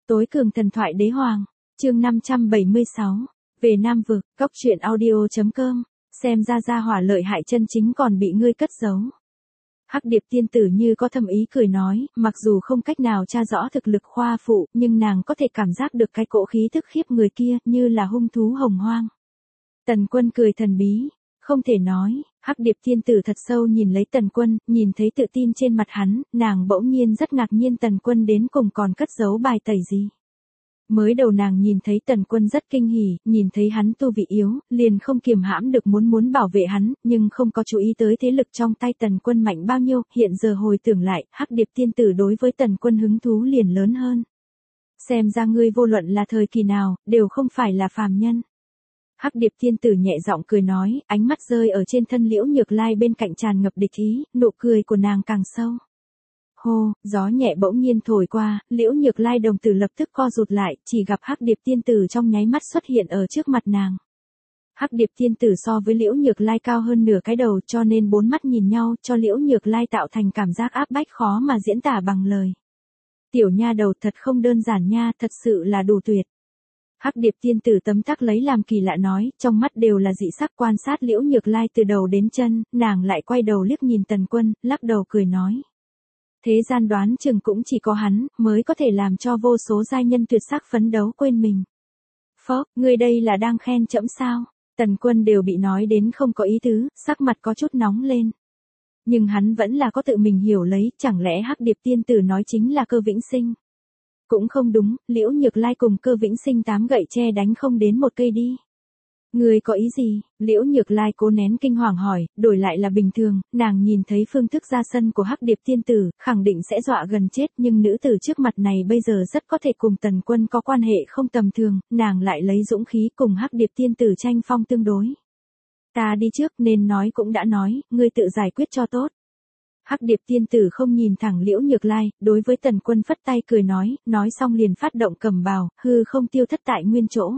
Tối cường thần thoại đế hoàng, chương 576, về Nam Vực, Cóc truyện audio.com, xem ra hỏa lợi hại chân chính còn bị ngươi cất giấu. Hắc Điệp tiên tử như có thâm ý cười nói, mặc dù không cách nào tra rõ thực lực khoa phụ, nhưng nàng có thể cảm giác được cái cỗ khí thức khiếp người kia, như là hung thú hồng hoang. Tần Quân cười thần bí, không thể nói, Hắc Điệp tiên tử thật sâu nhìn lấy Tần Quân, nhìn thấy tự tin trên mặt hắn, nàng bỗng nhiên rất ngạc nhiên Tần Quân đến cùng còn cất giấu bài tẩy gì. Mới đầu nàng nhìn thấy Tần Quân rất kinh hỉ, nhìn thấy hắn tu vị yếu, liền không kiềm hãm được muốn bảo vệ hắn, nhưng không có chú ý tới thế lực trong tay Tần Quân mạnh bao nhiêu, hiện giờ hồi tưởng lại, Hắc Điệp tiên tử đối với Tần Quân hứng thú liền lớn hơn. Xem ra ngươi vô luận là thời kỳ nào, đều không phải là phàm nhân. Hắc Điệp tiên tử nhẹ giọng cười nói, ánh mắt rơi ở trên thân Liễu Nhược Lai bên cạnh tràn ngập địch ý, nụ cười của nàng càng sâu. Hô, gió nhẹ bỗng nhiên thổi qua, Liễu Nhược Lai đồng tử lập tức co rụt lại, chỉ gặp Hắc Điệp tiên tử trong nháy mắt xuất hiện ở trước mặt nàng. Hắc Điệp tiên tử so với Liễu Nhược Lai cao hơn nửa cái đầu, cho nên bốn mắt nhìn nhau, cho Liễu Nhược Lai tạo thành cảm giác áp bách khó mà diễn tả bằng lời. Tiểu nha đầu thật không đơn giản nha, thật sự là đủ tuyệt. Hắc Điệp tiên tử tấm tắc lấy làm kỳ lạ nói, trong mắt đều là dị sắc quan sát Liễu Nhược Lai từ đầu đến chân, nàng lại quay đầu liếc nhìn Tần Quân, lắc đầu cười nói. Thế gian đoán chừng cũng chỉ có hắn, mới có thể làm cho vô số giai nhân tuyệt sắc phấn đấu quên mình. Phó, ngươi đây là đang khen trẫm sao? Tần Quân đều bị nói đến không có ý tứ, sắc mặt có chút nóng lên. Nhưng hắn vẫn là có tự mình hiểu lấy, chẳng lẽ Hắc Điệp tiên tử nói chính là Cơ Vĩnh Sinh? Cũng không đúng, Liễu Nhược Lai cùng Cơ Vĩnh Sinh 8 gậy tre đánh không đến một cây đi. Người có ý gì? Liễu Nhược Lai cố nén kinh hoàng hỏi, đổi lại là bình thường, nàng nhìn thấy phương thức ra sân của Hắc Điệp tiên tử, khẳng định sẽ dọa gần chết, nhưng nữ tử trước mặt này bây giờ rất có thể cùng Tần Quân có quan hệ không tầm thường, nàng lại lấy dũng khí cùng Hắc Điệp tiên tử tranh phong tương đối. Ta đi trước nên nói cũng đã nói, ngươi tự giải quyết cho tốt. Hắc Điệp tiên tử không nhìn thẳng Liễu Nhược Lai, đối với Tần Quân phất tay cười nói xong liền phát động cầm bào, hư không tiêu thất tại nguyên chỗ.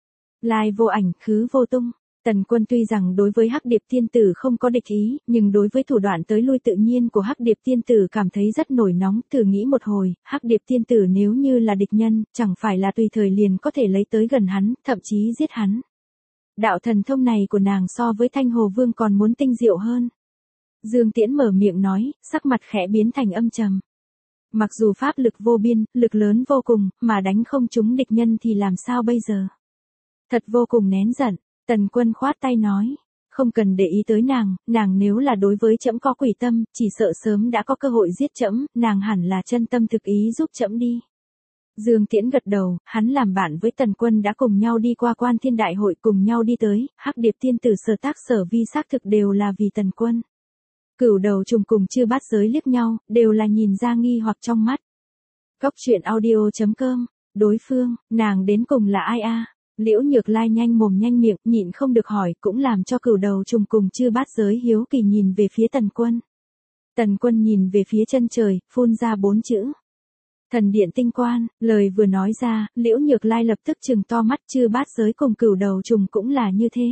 Lai vô ảnh, khứ vô tung. Tần Quân tuy rằng đối với Hắc Điệp tiên tử không có địch ý, nhưng đối với thủ đoạn tới lui tự nhiên của Hắc Điệp tiên tử cảm thấy rất nổi nóng, thử nghĩ một hồi, Hắc Điệp tiên tử nếu như là địch nhân, chẳng phải là tùy thời liền có thể lấy tới gần hắn, thậm chí giết hắn. Đạo thần thông này của nàng so với Thanh Hồ Vương còn muốn tinh diệu hơn. Dương Tiễn mở miệng nói, sắc mặt khẽ biến thành âm trầm. Mặc dù pháp lực vô biên, lực lớn vô cùng, mà đánh không trúng địch nhân thì làm sao bây giờ? Thật vô cùng nén giận, Tần Quân khoát tay nói, không cần để ý tới nàng nếu là đối với trẫm có quỷ tâm, chỉ sợ sớm đã có cơ hội giết trẫm, nàng hẳn là chân tâm thực ý giúp trẫm đi. Dương Tiễn gật đầu, hắn làm bạn với Tần Quân đã cùng nhau đi qua Quan Thiên Đại Hội, cùng nhau đi tới, Hắc Điệp tiên tử sở tác sở vi xác thực đều là vì Tần Quân. Cửu Đầu Trùng cùng Chư Bát Giới liếc nhau, đều là nhìn ra nghi hoặc trong mắt. Cóc truyện audio.com, đối phương, nàng đến cùng là ai a? Liễu Nhược Lai nhanh mồm nhanh miệng, nhịn không được hỏi, cũng làm cho Cửu Đầu Trùng cùng Chư Bát Giới hiếu kỳ nhìn về phía Tần Quân. Tần Quân nhìn về phía chân trời, phun ra 4 chữ. Thần điện tinh quan, lời vừa nói ra, Liễu Nhược Lai lập tức trừng to mắt, Chư Bát Giới cùng Cửu Đầu Trùng cũng là như thế.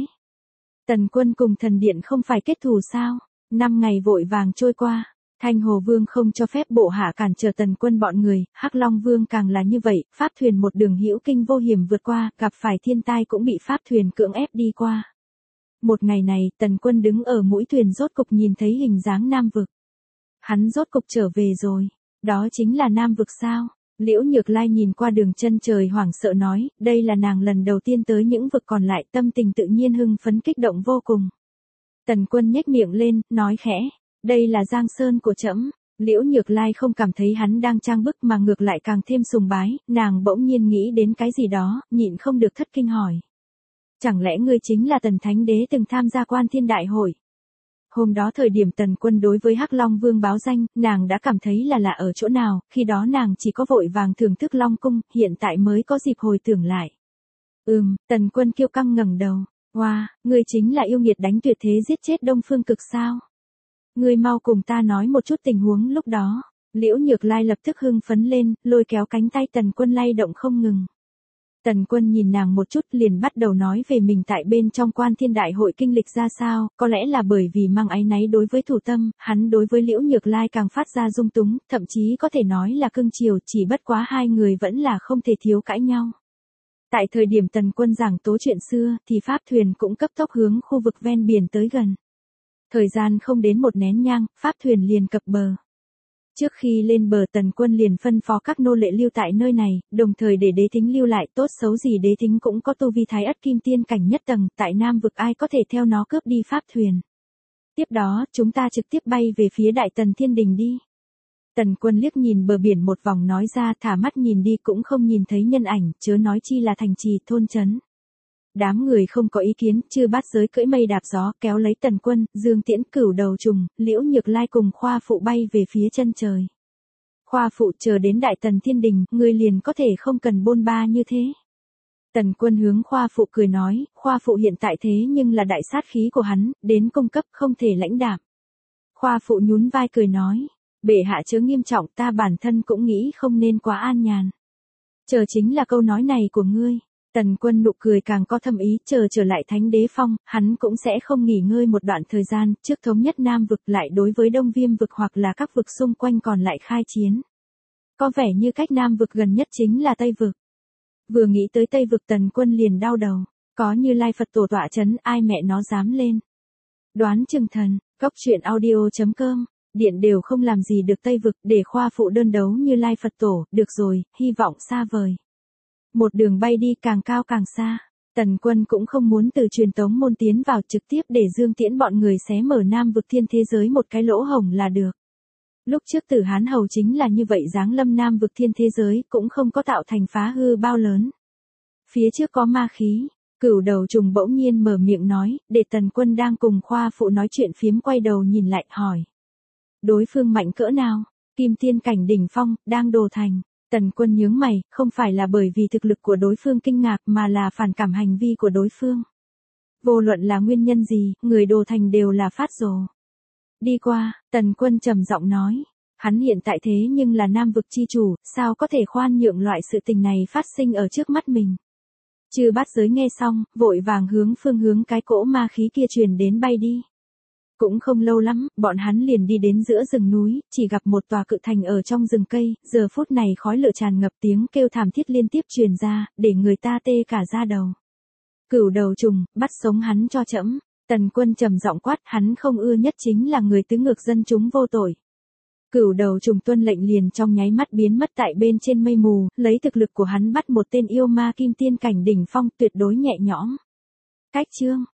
Tần Quân cùng thần điện không phải kết thù sao? 5 ngày vội vàng trôi qua, Thanh Hồ Vương không cho phép bộ hạ cản trở Tần Quân bọn người, Hắc Long Vương càng là như vậy, pháp thuyền một đường hữu kinh vô hiểm vượt qua, gặp phải thiên tai cũng bị pháp thuyền cưỡng ép đi qua. Một ngày này, Tần Quân đứng ở mũi thuyền rốt cục nhìn thấy hình dáng Nam Vực. Hắn rốt cục trở về rồi, đó chính là Nam Vực sao? Liễu Nhược Lai nhìn qua đường chân trời hoảng sợ nói, đây là nàng lần đầu tiên tới những vực còn lại, tâm tình tự nhiên hưng phấn kích động vô cùng. Tần Quân nhếch miệng lên, nói khẽ, đây là Giang Sơn của trẫm. Liễu Nhược Lai không cảm thấy hắn đang trang bức mà ngược lại càng thêm sùng bái, nàng bỗng nhiên nghĩ đến cái gì đó, nhịn không được thất kinh hỏi. Chẳng lẽ ngươi chính là Tần Thánh Đế từng tham gia Quan Thiên Đại Hội? Hôm đó thời điểm Tần Quân đối với Hắc Long Vương báo danh, nàng đã cảm thấy là lạ ở chỗ nào, khi đó nàng chỉ có vội vàng thưởng thức Long Cung, hiện tại mới có dịp hồi tưởng lại. Tần Quân kiêu căng ngẩng đầu. Wow, ngươi chính là yêu nghiệt đánh tuyệt thế giết chết Đông Phương Cực sao? Ngươi mau cùng ta nói một chút tình huống lúc đó. Liễu Nhược Lai lập tức hưng phấn lên, lôi kéo cánh tay Tần Quân lay động không ngừng. Tần Quân nhìn nàng một chút liền bắt đầu nói về mình tại bên trong Quan Thiên Đại hội kinh lịch ra sao, có lẽ là bởi vì mang áy náy đối với Thủ Tâm, hắn đối với Liễu Nhược Lai càng phát ra dung túng, thậm chí có thể nói là cưng chiều, chỉ bất quá hai người vẫn là không thể thiếu cãi nhau. Tại thời điểm Tần Quân giảng tố chuyện xưa, thì pháp thuyền cũng cấp tốc hướng khu vực ven biển tới gần. Thời gian không đến một nén nhang, pháp thuyền liền cập bờ. Trước khi lên bờ Tần Quân liền phân phó các nô lệ lưu tại nơi này, đồng thời để Đế Thính lưu lại, tốt xấu gì Đế Thính cũng có tu vi thái ất kim tiên cảnh nhất tầng, tại Nam vực ai có thể theo nó cướp đi pháp thuyền. Tiếp đó, chúng ta trực tiếp bay về phía Đại Tần Thiên Đình đi. Tần Quân liếc nhìn bờ biển một vòng nói ra, thả mắt nhìn đi cũng không nhìn thấy nhân ảnh, chớ nói chi là thành trì thôn trấn. Đám người không có ý kiến, Chư Bát Giới cưỡi mây đạp gió kéo lấy Tần Quân, Dương Tiễn, Cửu Đầu Trùng, Liễu Nhược Lai cùng Khoa Phụ bay về phía chân trời. Khoa Phụ, chờ đến Đại Tần Thiên Đình, ngươi liền có thể không cần bôn ba như thế. Tần Quân hướng Khoa Phụ cười nói, Khoa Phụ hiện tại thế nhưng là đại sát khí của hắn, đến cung cấp không thể lãnh đạm. Khoa Phụ nhún vai cười nói, bệ hạ chớ nghiêm trọng, ta bản thân cũng nghĩ không nên quá an nhàn. Chờ chính là câu nói này của ngươi. Tần Quân nụ cười càng có thâm ý, chờ trở lại Thánh Đế Phong, hắn cũng sẽ không nghỉ ngơi một đoạn thời gian, trước thống nhất Nam vực lại đối với Đông Viêm vực hoặc là các vực xung quanh còn lại khai chiến. Có vẻ như cách Nam vực gần nhất chính là Tây vực. Vừa nghĩ tới Tây vực Tần Quân liền đau đầu, có Như Lai Phật tổ tọa chấn, ai mẹ nó dám lên. Đoán chừng thần, Cốc Truyện Audio.com, điện đều không làm gì được Tây vực, để Khoa Phụ đơn đấu Như Lai Phật tổ, được rồi, hy vọng xa vời. Một đường bay đi càng cao càng xa, Tần Quân cũng không muốn từ truyền tống môn tiến vào, trực tiếp để Dương Tiễn bọn người xé mở Nam vực thiên thế giới một cái lỗ hổng là được. Lúc trước Tử Hán Hầu chính là như vậy, giáng lâm Nam vực thiên thế giới, cũng không có tạo thành phá hư bao lớn. Phía trước có ma khí, Cửu Đầu Trùng bỗng nhiên mở miệng nói, để Tần Quân đang cùng Khoa Phụ nói chuyện phiếm quay đầu nhìn lại, hỏi. Đối phương mạnh cỡ nào? Kim tiên cảnh đỉnh phong, đang đồ thành. Tần Quân nhướng mày, không phải là bởi vì thực lực của đối phương kinh ngạc mà là phản cảm hành vi của đối phương. Vô luận là nguyên nhân gì, người đồ thành đều là phát rồ. Đi qua, Tần Quân trầm giọng nói, hắn hiện tại thế nhưng là Nam vực chi chủ, sao có thể khoan nhượng loại sự tình này phát sinh ở trước mắt mình. Chư Bát Giới nghe xong, vội vàng hướng phương hướng cái cỗ ma khí kia truyền đến bay đi. Cũng không lâu lắm, bọn hắn liền đi đến giữa rừng núi, chỉ gặp một tòa cự thành ở trong rừng cây, giờ phút này khói lửa tràn ngập, tiếng kêu thảm thiết liên tiếp truyền ra, để người ta tê cả da đầu. Cửu Đầu Trùng, bắt sống hắn cho trẫm. Tần Quân trầm giọng quát, hắn không ưa nhất chính là người tứ ngược dân chúng vô tội. Cửu Đầu Trùng tuân lệnh liền trong nháy mắt biến mất tại bên trên mây mù, lấy thực lực của hắn bắt một tên yêu ma kim tiên cảnh đỉnh phong, tuyệt đối nhẹ nhõm. Cách chương